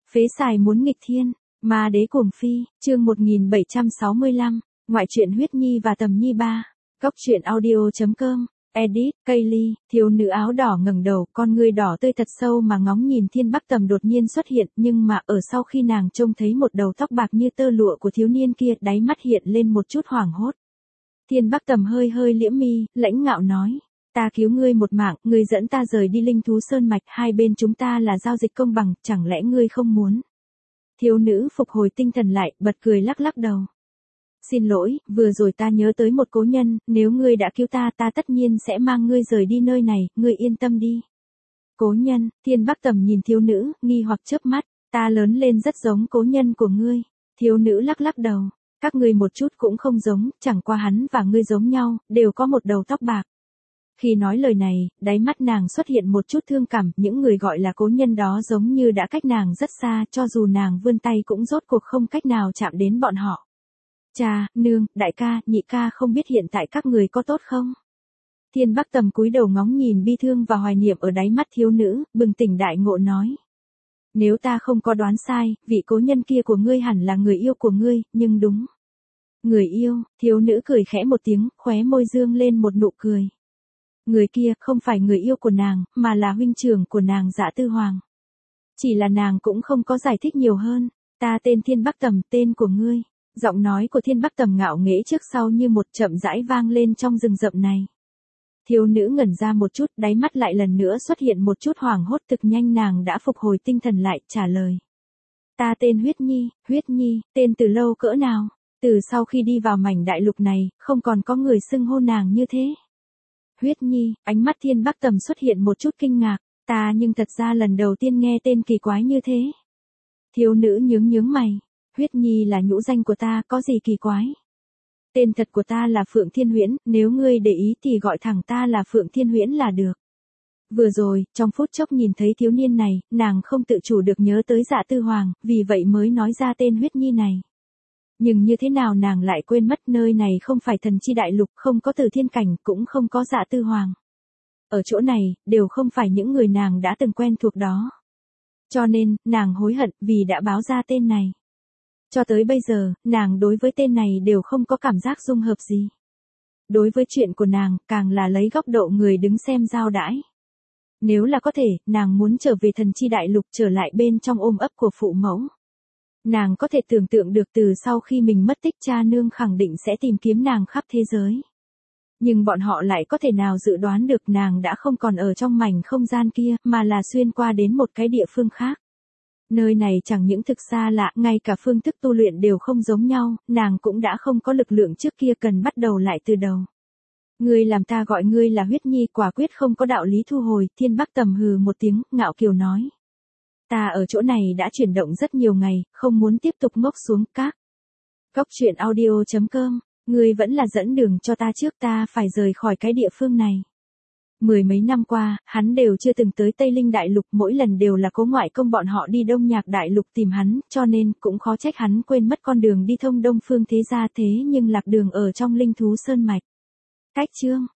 Phế xài muốn nghịch thiên, ma đế cuồng phi, chương 1765, ngoại truyện huyết nhi và tầm nhi 3, góc truyện audio.com, edit, Kaylee, thiếu nữ áo đỏ ngẩng đầu, con ngươi đỏ tươi thật sâu mà ngóng nhìn Thiên Bắc Tầm đột nhiên xuất hiện, nhưng mà ở sau khi nàng trông thấy một đầu tóc bạc như tơ lụa của thiếu niên kia, đáy mắt hiện lên một chút hoảng hốt. Thiên Bắc Tầm hơi hơi liễm mi, lãnh ngạo nói. Ta cứu ngươi một mạng, ngươi dẫn ta rời đi Linh Thú Sơn Mạch, hai bên chúng ta là giao dịch công bằng, chẳng lẽ ngươi không muốn? Thiếu nữ phục hồi tinh thần lại, bật cười lắc lắc đầu. Xin lỗi, vừa rồi ta nhớ tới một cố nhân, nếu ngươi đã cứu ta, ta tất nhiên sẽ mang ngươi rời đi nơi này, ngươi yên tâm đi. Cố nhân, Thiên Bắc Tầm nhìn thiếu nữ, nghi hoặc chớp mắt, ta lớn lên rất giống cố nhân của ngươi. Thiếu nữ lắc lắc đầu, các ngươi một chút cũng không giống, chẳng qua hắn và ngươi giống nhau, đều có một đầu tóc bạc. Khi nói lời này, đáy mắt nàng xuất hiện một chút thương cảm, những người gọi là cố nhân đó giống như đã cách nàng rất xa, cho dù nàng vươn tay cũng rốt cuộc không cách nào chạm đến bọn họ. Cha, nương, đại ca, nhị ca không biết hiện tại các người có tốt không? Thiên Bắc Tầm cúi đầu ngóng nhìn bi thương và hoài niệm ở đáy mắt thiếu nữ, bừng tỉnh đại ngộ nói. Nếu ta không có đoán sai, vị cố nhân kia của ngươi hẳn là người yêu của ngươi, nhưng đúng. Người yêu, thiếu nữ cười khẽ một tiếng, khóe môi dương lên một nụ cười. Người kia không phải người yêu của nàng, mà là huynh trưởng của nàng Dạ Tư Hoàng. Chỉ là nàng cũng không có giải thích nhiều hơn. Ta tên Thiên Bắc Tầm, tên của ngươi. Giọng nói của Thiên Bắc Tầm ngạo nghễ trước sau như một chậm rãi vang lên trong rừng rậm này. Thiếu nữ ngẩn ra một chút, đáy mắt lại lần nữa xuất hiện một chút hoảng hốt, thực nhanh nàng đã phục hồi tinh thần lại, trả lời. Ta tên Huyết Nhi, tên từ lâu cỡ nào? Từ sau khi đi vào mảnh đại lục này, không còn có người xưng hô nàng như thế. Huyết Nhi, ánh mắt Thiên Bắc Tầm xuất hiện một chút kinh ngạc, ta nhưng thật ra lần đầu tiên nghe tên kỳ quái như thế. Thiếu nữ nhướng mày, Huyết Nhi là nhũ danh của ta, có gì kỳ quái? Tên thật của ta là Phượng Thiên Huyễn, nếu ngươi để ý thì gọi thẳng ta là Phượng Thiên Huyễn là được. Vừa rồi, trong phút chốc nhìn thấy thiếu niên này, nàng không tự chủ được nhớ tới Dạ Tư Hoàng, vì vậy mới nói ra tên Huyết Nhi này. Nhưng như thế nào nàng lại quên mất nơi này không phải thần chi đại lục, không có Từ Thiên Cảnh, cũng không có Dạ Tư Hoàng. Ở chỗ này, đều không phải những người nàng đã từng quen thuộc đó. Cho nên, nàng hối hận vì đã báo ra tên này. Cho tới bây giờ, nàng đối với tên này đều không có cảm giác dung hợp gì. Đối với chuyện của nàng, càng là lấy góc độ người đứng xem giao đãi. Nếu là có thể, nàng muốn trở về thần chi đại lục, trở lại bên trong ôm ấp của phụ mẫu. Nàng có thể tưởng tượng được từ sau khi mình mất tích cha nương khẳng định sẽ tìm kiếm nàng khắp thế giới. Nhưng bọn họ lại có thể nào dự đoán được nàng đã không còn ở trong mảnh không gian kia, mà là xuyên qua đến một cái địa phương khác. Nơi này chẳng những thực xa lạ, ngay cả phương thức tu luyện đều không giống nhau, nàng cũng đã không có lực lượng trước kia cần bắt đầu lại từ đầu. Ngươi làm ta gọi ngươi là Huyết Nhi, quả quyết không có đạo lý thu hồi. Thiên Bắc Tầm hừ một tiếng, ngạo kiều nói. Ta ở chỗ này đã chuyển động rất nhiều ngày, không muốn tiếp tục ngốc xuống các. Góc truyện audio.com, ngươi vẫn là dẫn đường cho ta trước, ta phải rời khỏi cái địa phương này. Mười mấy năm qua, hắn đều chưa từng tới Tây Linh Đại Lục, mỗi lần đều là Cố ngoại công bọn họ đi Đông Nhạc Đại Lục tìm hắn, cho nên cũng khó trách hắn quên mất con đường đi thông Đông Phương thế gia, thế nhưng lạc đường ở trong Linh Thú Sơn Mạch. Cách chương